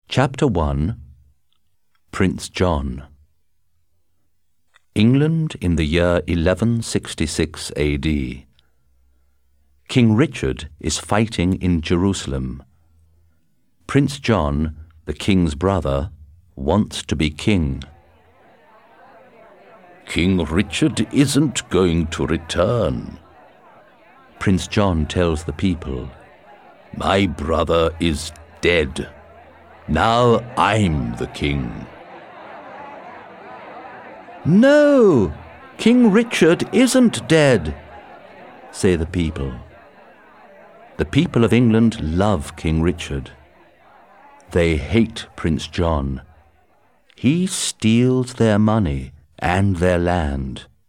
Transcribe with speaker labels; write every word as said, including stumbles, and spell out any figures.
Speaker 1: Chapter one. Prince John. England in the year eleven sixty-six A D. King Richard is fighting in Jerusalem. Prince John, the king's brother, wants to be king.
Speaker 2: King Richard isn't going to return.
Speaker 1: Prince John tells the people,
Speaker 2: My brother is dead. Now I'm the king.
Speaker 1: No, King Richard isn't dead, say the people. The people of England love King Richard. They hate Prince John. He steals their money and their land.